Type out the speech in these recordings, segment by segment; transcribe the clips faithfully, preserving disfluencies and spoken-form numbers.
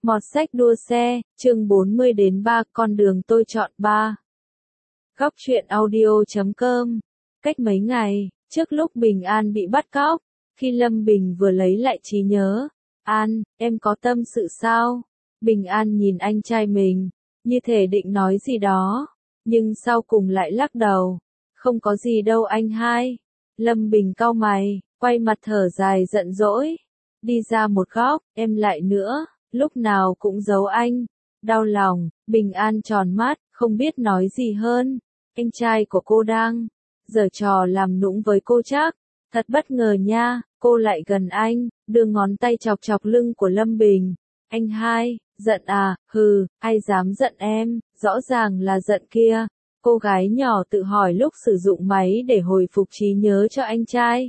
Mọt sách đua xe, chương bốn mươi đến ba, con đường tôi chọn ba. Góc truyện audio chấm com. Cách mấy ngày, trước lúc Bình An bị bắt cóc, khi Lâm Bình vừa lấy lại trí nhớ, An, em có tâm sự sao? Bình An nhìn anh trai mình, như thể định nói gì đó, nhưng sau cùng lại lắc đầu. Không có gì đâu anh hai. Lâm Bình cau mày, quay mặt thở dài giận dỗi. Đi ra một góc, em lại nữa, lúc nào cũng giấu anh. Đau lòng, Bình An tròn mắt, không biết nói gì hơn. Anh trai của cô đang giở trò làm nũng với cô chắc. Thật bất ngờ nha, cô lại gần anh, đưa ngón tay chọc chọc lưng của Lâm Bình. Anh hai, giận à, hừ, ai dám giận em, rõ ràng là giận kia. Cô gái nhỏ tự hỏi lúc sử dụng máy để hồi phục trí nhớ cho anh trai.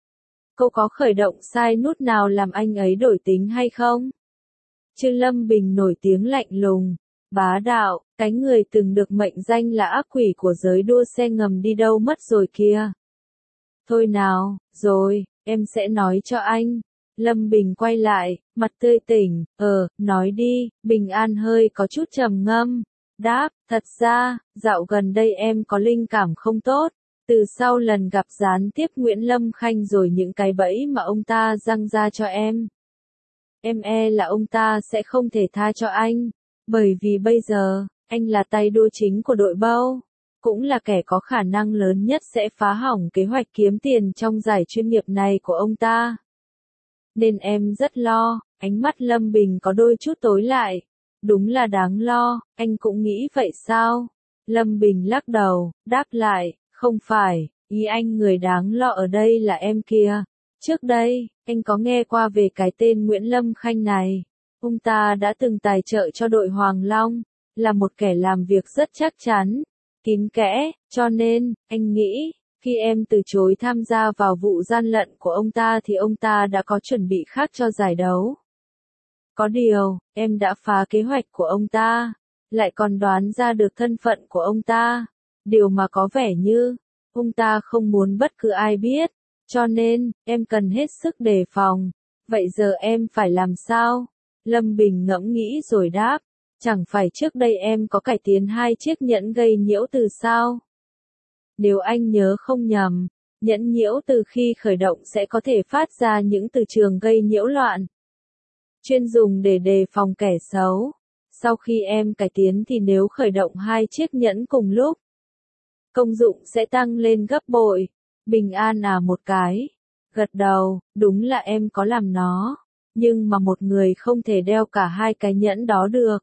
Cô có khởi động sai nút nào làm anh ấy đổi tính hay không? Chứ Lâm Bình nổi tiếng lạnh lùng, bá đạo, cái người từng được mệnh danh là ác quỷ của giới đua xe ngầm đi đâu mất rồi kia. Thôi nào, rồi, em sẽ nói cho anh. Lâm Bình quay lại, mặt tươi tỉnh, ờ, nói đi. Bình An hơi có chút trầm ngâm. Đáp, thật ra, dạo gần đây em có linh cảm không tốt. Từ sau lần gặp gián tiếp Nguyễn Lâm Khanh rồi những cái bẫy mà ông ta răng ra cho em. Em e là ông ta sẽ không thể tha cho anh. Bởi vì bây giờ, anh là tay đua chính của đội bâu. Cũng là kẻ có khả năng lớn nhất sẽ phá hỏng kế hoạch kiếm tiền trong giải chuyên nghiệp này của ông ta. Nên em rất lo. Ánh mắt Lâm Bình có đôi chút tối lại. Đúng là đáng lo, anh cũng nghĩ vậy sao? Lâm Bình lắc đầu, đáp lại, không phải, ý anh người đáng lo ở đây là em kia. Trước đây, anh có nghe qua về cái tên Nguyễn Lâm Khanh này. Ông ta đã từng tài trợ cho đội Hoàng Long, là một kẻ làm việc rất chắc chắn, kín kẽ, cho nên, anh nghĩ, khi em từ chối tham gia vào vụ gian lận của ông ta thì ông ta đã có chuẩn bị khác cho giải đấu. Có điều, em đã phá kế hoạch của ông ta, lại còn đoán ra được thân phận của ông ta, điều mà có vẻ như, ông ta không muốn bất cứ ai biết, cho nên, em cần hết sức đề phòng. Vậy giờ em phải làm sao? Lâm Bình ngẫm nghĩ rồi đáp, chẳng phải trước đây em có cải tiến hai chiếc nhẫn gây nhiễu từ sao? Nếu anh nhớ không nhầm, nhẫn nhiễu từ khi khởi động sẽ có thể phát ra những từ trường gây nhiễu loạn, chuyên dùng để đề phòng kẻ xấu. Sau khi em cải tiến thì nếu khởi động hai chiếc nhẫn cùng lúc, công dụng sẽ tăng lên gấp bội. Bình An à một cái, gật đầu, đúng là em có làm nó, nhưng mà một người không thể đeo cả hai cái nhẫn đó được.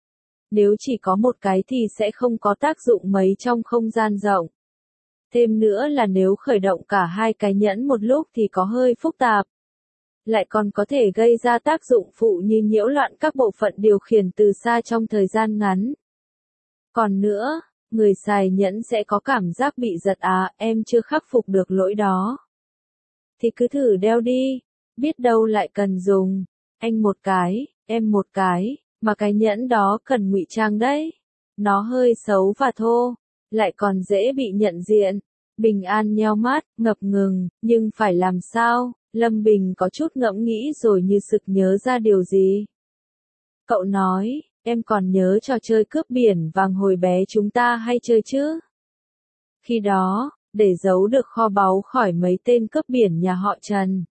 Nếu chỉ có một cái thì sẽ không có tác dụng mấy trong không gian rộng. Thêm nữa là nếu khởi động cả hai cái nhẫn một lúc thì có hơi phức tạp. Lại còn có thể gây ra tác dụng phụ như nhiễu loạn các bộ phận điều khiển từ xa trong thời gian ngắn. Còn nữa, người xài nhẫn sẽ có cảm giác bị giật à, em chưa khắc phục được lỗi đó. Thì cứ thử đeo đi, biết đâu lại cần dùng. Anh một cái, em một cái, mà cái nhẫn đó cần ngụy trang đấy. Nó hơi xấu và thô, lại còn dễ bị nhận diện. Bình An nheo mắt, ngập ngừng, nhưng phải làm sao? Lâm Bình có chút ngẫm nghĩ rồi như sực nhớ ra điều gì. Cậu nói, em còn nhớ trò chơi cướp biển vàng hồi bé chúng ta hay chơi chứ? Khi đó, để giấu được kho báu khỏi mấy tên cướp biển nhà họ Trần,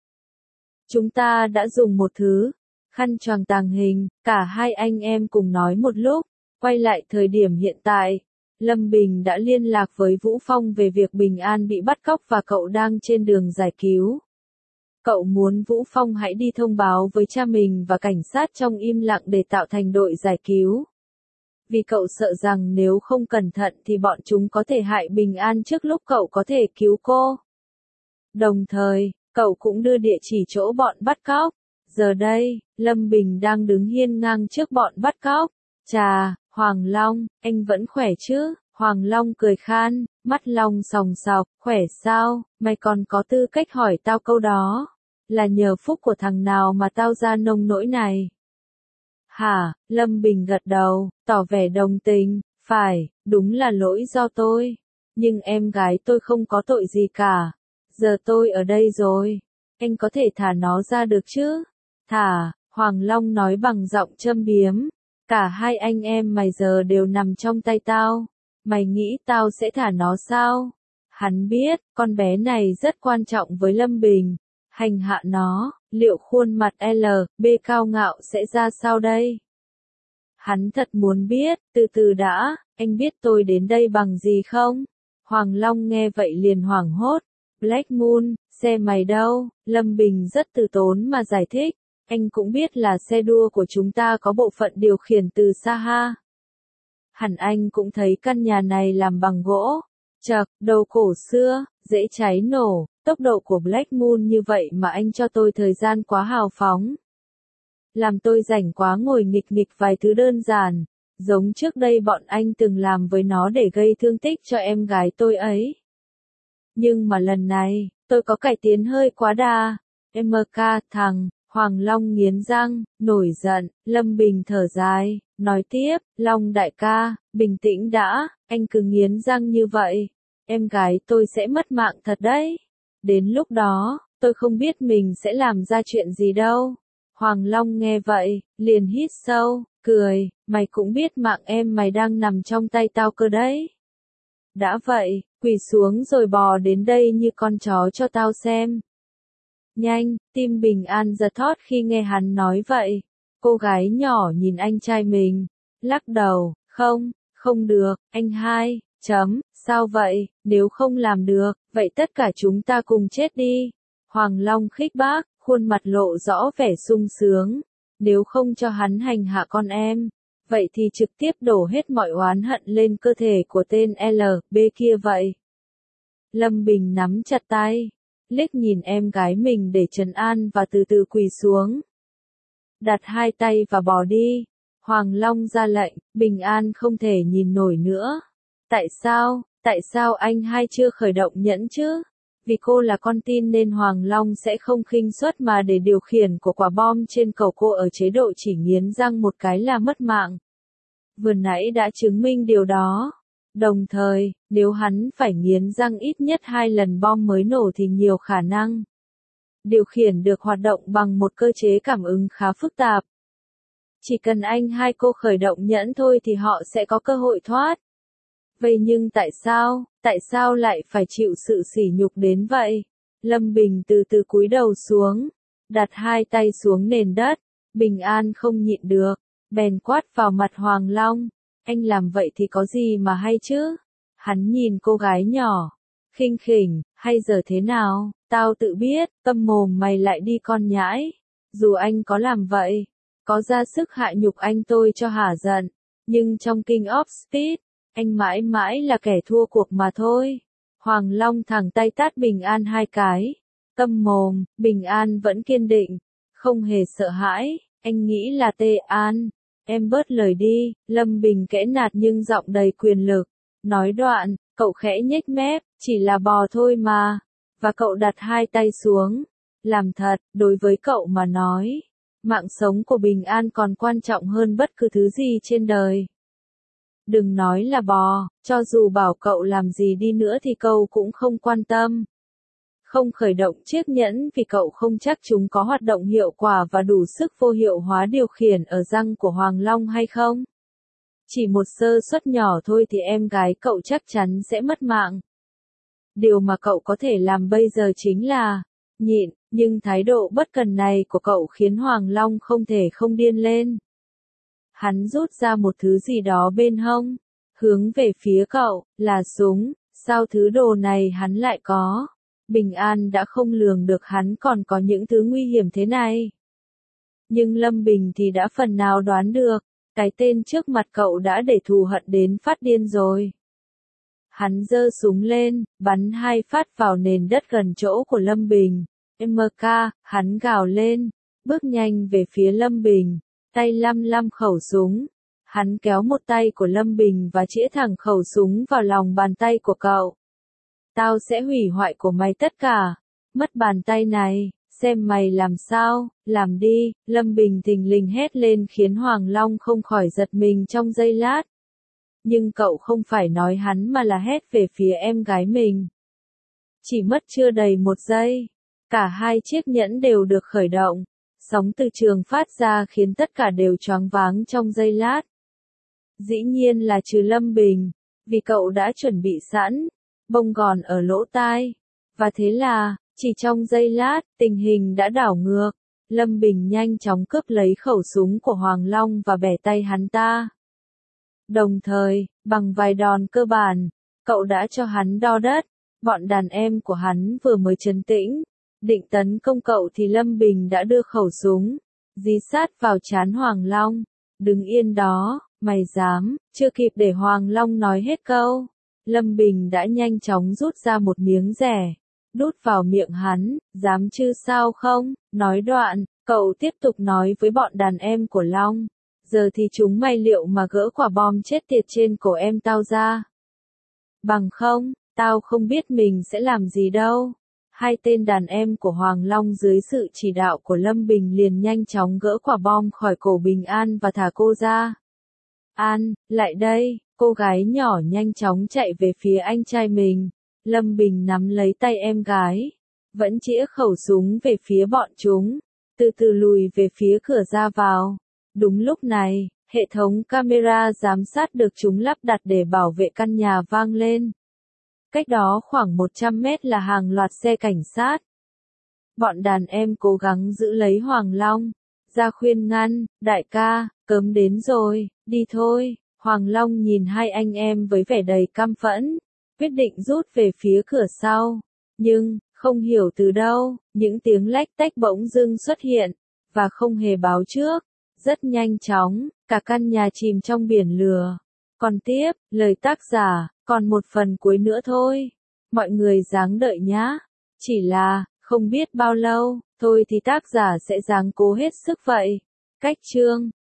chúng ta đã dùng một thứ khăn choàng tàng hình, cả hai anh em cùng nói một lúc. Quay lại thời điểm hiện tại, Lâm Bình đã liên lạc với Vũ Phong về việc Bình An bị bắt cóc và cậu đang trên đường giải cứu. Cậu muốn Vũ Phong hãy đi thông báo với cha mình và cảnh sát trong im lặng để tạo thành đội giải cứu. Vì cậu sợ rằng nếu không cẩn thận thì bọn chúng có thể hại Bình An trước lúc cậu có thể cứu cô. Đồng thời, cậu cũng đưa địa chỉ chỗ bọn bắt cóc. Giờ đây, Lâm Bình đang đứng hiên ngang trước bọn bắt cóc. Chà, Hoàng Long, anh vẫn khỏe chứ? Hoàng Long cười khan, mắt long sòng sọc, khỏe sao, mày còn có tư cách hỏi tao câu đó. Là nhờ phúc của thằng nào mà tao ra nông nỗi này? Hả, Lâm Bình gật đầu, tỏ vẻ đồng tình, phải, đúng là lỗi do tôi. Nhưng em gái tôi không có tội gì cả. Giờ tôi ở đây rồi, anh có thể thả nó ra được chứ? Thả, Hoàng Long nói bằng giọng châm biếm. Cả hai anh em mày giờ đều nằm trong tay tao. Mày nghĩ tao sẽ thả nó sao? Hắn biết, con bé này rất quan trọng với Lâm Bình. Hành hạ nó, liệu khuôn mặt L, B cao ngạo sẽ ra sao đây? Hắn thật muốn biết, từ từ đã, anh biết tôi đến đây bằng gì không? Hoàng Long nghe vậy liền hoảng hốt. Black Moon, xe mày đâu? Lâm Bình rất từ tốn mà giải thích. Anh cũng biết là xe đua của chúng ta có bộ phận điều khiển từ xa ha. Hẳn anh cũng thấy căn nhà này làm bằng gỗ. Chật, đầu cổ xưa, dễ cháy nổ, tốc độ của Black Moon như vậy mà anh cho tôi thời gian quá hào phóng. Làm tôi rảnh quá ngồi nghịch nghịch vài thứ đơn giản, giống trước đây bọn anh từng làm với nó để gây thương tích cho em gái tôi ấy. Nhưng mà lần này, tôi có cải tiến hơi quá đà. em ca thằng, Hoàng Long nghiến răng, nổi giận, Lâm Bình thở dài, nói tiếp, Long đại ca, bình tĩnh đã, anh cứ nghiến răng như vậy, em gái tôi sẽ mất mạng thật đấy. Đến lúc đó, tôi không biết mình sẽ làm ra chuyện gì đâu. Hoàng Long nghe vậy, liền hít sâu, cười, mày cũng biết mạng em mày đang nằm trong tay tao cơ đấy. Đã vậy, quỳ xuống rồi bò đến đây như con chó cho tao xem. Nhanh, tim Bình An giật thót khi nghe hắn nói vậy. Cô gái nhỏ nhìn anh trai mình, lắc đầu, không, không được, anh hai, chấm, sao vậy, nếu không làm được, vậy tất cả chúng ta cùng chết đi. Hoàng Long khích bác, khuôn mặt lộ rõ vẻ sung sướng, nếu không cho hắn hành hạ con em, vậy thì trực tiếp đổ hết mọi oán hận lên cơ thể của tên L, B kia vậy. Lâm Bình nắm chặt tay, liếc nhìn em gái mình để trấn an và từ từ quỳ xuống. Đặt hai tay và bỏ đi. Hoàng Long ra lệnh, Bình An không thể nhìn nổi nữa. Tại sao, tại sao anh hai chưa khởi động nhẫn chứ? Vì cô là con tin nên Hoàng Long sẽ không khinh suất mà để điều khiển của quả bom trên cầu cô ở chế độ chỉ nghiến răng một cái là mất mạng. Vừa nãy đã chứng minh điều đó. Đồng thời, nếu hắn phải nghiến răng ít nhất hai lần bom mới nổ thì nhiều khả năng điều khiển được hoạt động bằng một cơ chế cảm ứng khá phức tạp. Chỉ cần anh hai cô khởi động nhẫn thôi thì họ sẽ có cơ hội thoát. Vậy nhưng tại sao, tại sao lại phải chịu sự sỉ nhục đến vậy? Lâm Bình từ từ cúi đầu xuống, đặt hai tay xuống nền đất. Bình An không nhịn được, bèn quát vào mặt Hoàng Long. Anh làm vậy thì có gì mà hay chứ? Hắn nhìn cô gái nhỏ, khinh khỉnh, hay giờ thế nào, tao tự biết, câm mồm mày lại đi con nhãi. Dù anh có làm vậy, có ra sức hại nhục anh tôi cho hả giận, nhưng trong King of Speed, anh mãi mãi là kẻ thua cuộc mà thôi. Hoàng Long thẳng tay tát Bình An hai cái. Câm mồm, Bình An vẫn kiên định, không hề sợ hãi, anh nghĩ là Tê An. Em bớt lời đi, Lâm Bình kẽ nạt nhưng giọng đầy quyền lực. Nói đoạn, cậu khẽ nhếch mép, chỉ là bò thôi mà. Và cậu đặt hai tay xuống. Làm thật, đối với cậu mà nói, mạng sống của Bình An còn quan trọng hơn bất cứ thứ gì trên đời. Đừng nói là bò, cho dù bảo cậu làm gì đi nữa thì cậu cũng không quan tâm. Không khởi động chiếc nhẫn vì cậu không chắc chúng có hoạt động hiệu quả và đủ sức vô hiệu hóa điều khiển ở răng của Hoàng Long hay không. Chỉ một sơ suất nhỏ thôi thì em gái cậu chắc chắn sẽ mất mạng. Điều mà cậu có thể làm bây giờ chính là nhịn, nhưng thái độ bất cần này của cậu khiến Hoàng Long không thể không điên lên. Hắn rút ra một thứ gì đó bên hông, hướng về phía cậu, là súng, sao thứ đồ này hắn lại có. Bình An đã không lường được hắn còn có những thứ nguy hiểm thế này. Nhưng Lâm Bình thì đã phần nào đoán được, cái tên trước mặt cậu đã để thù hận đến phát điên rồi. Hắn giơ súng lên, bắn hai phát vào nền đất gần chỗ của Lâm Bình. em ca, hắn gào lên, bước nhanh về phía Lâm Bình, tay lăm lăm khẩu súng. Hắn kéo một tay của Lâm Bình và chĩa thẳng khẩu súng vào lòng bàn tay của cậu. Tao sẽ hủy hoại của mày tất cả. Mất bàn tay này, xem mày làm sao, làm đi. Lâm Bình thình lình hét lên khiến Hoàng Long không khỏi giật mình trong giây lát. Nhưng cậu không phải nói hắn mà là hét về phía em gái mình. Chỉ mất chưa đầy một giây, cả hai chiếc nhẫn đều được khởi động. Sóng từ trường phát ra khiến tất cả đều choáng váng trong giây lát. Dĩ nhiên là trừ Lâm Bình, vì cậu đã chuẩn bị sẵn, bông gòn ở lỗ tai. Và thế là, chỉ trong giây lát, tình hình đã đảo ngược. Lâm Bình nhanh chóng cướp lấy khẩu súng của Hoàng Long và bẻ tay hắn ta. Đồng thời, bằng vài đòn cơ bản, cậu đã cho hắn đo đất. Bọn đàn em của hắn vừa mới trấn tĩnh, định tấn công cậu thì Lâm Bình đã đưa khẩu súng, dí sát vào trán Hoàng Long. Đứng yên đó, mày dám, chưa kịp để Hoàng Long nói hết câu. Lâm Bình đã nhanh chóng rút ra một miếng rẻ, đút vào miệng hắn, dám chứ sao không, nói đoạn, cậu tiếp tục nói với bọn đàn em của Long. Giờ thì chúng mày liệu mà gỡ quả bom chết tiệt trên cổ em tao ra. Bằng không, tao không biết mình sẽ làm gì đâu. Hai tên đàn em của Hoàng Long dưới sự chỉ đạo của Lâm Bình liền nhanh chóng gỡ quả bom khỏi cổ Bình An và thả cô ra. An, lại đây, cô gái nhỏ nhanh chóng chạy về phía anh trai mình. Lâm Bình nắm lấy tay em gái, vẫn chĩa khẩu súng về phía bọn chúng, từ từ lùi về phía cửa ra vào. Đúng lúc này, hệ thống camera giám sát được chúng lắp đặt để bảo vệ căn nhà vang lên. Cách đó khoảng một trăm mét là hàng loạt xe cảnh sát. Bọn đàn em cố gắng giữ lấy Hoàng Long, ra khuyên ngăn, đại ca, cấm đến rồi, đi thôi. Hoàng Long nhìn hai anh em với vẻ đầy căm phẫn, quyết định rút về phía cửa sau. Nhưng, không hiểu từ đâu, những tiếng lách tách bỗng dưng xuất hiện, và không hề báo trước. Rất nhanh chóng, cả căn nhà chìm trong biển lửa. Còn tiếp, lời tác giả, còn một phần cuối nữa thôi. Mọi người ráng đợi nhá. Chỉ là, không biết bao lâu, thôi thì tác giả sẽ ráng cố hết sức vậy. Cách chương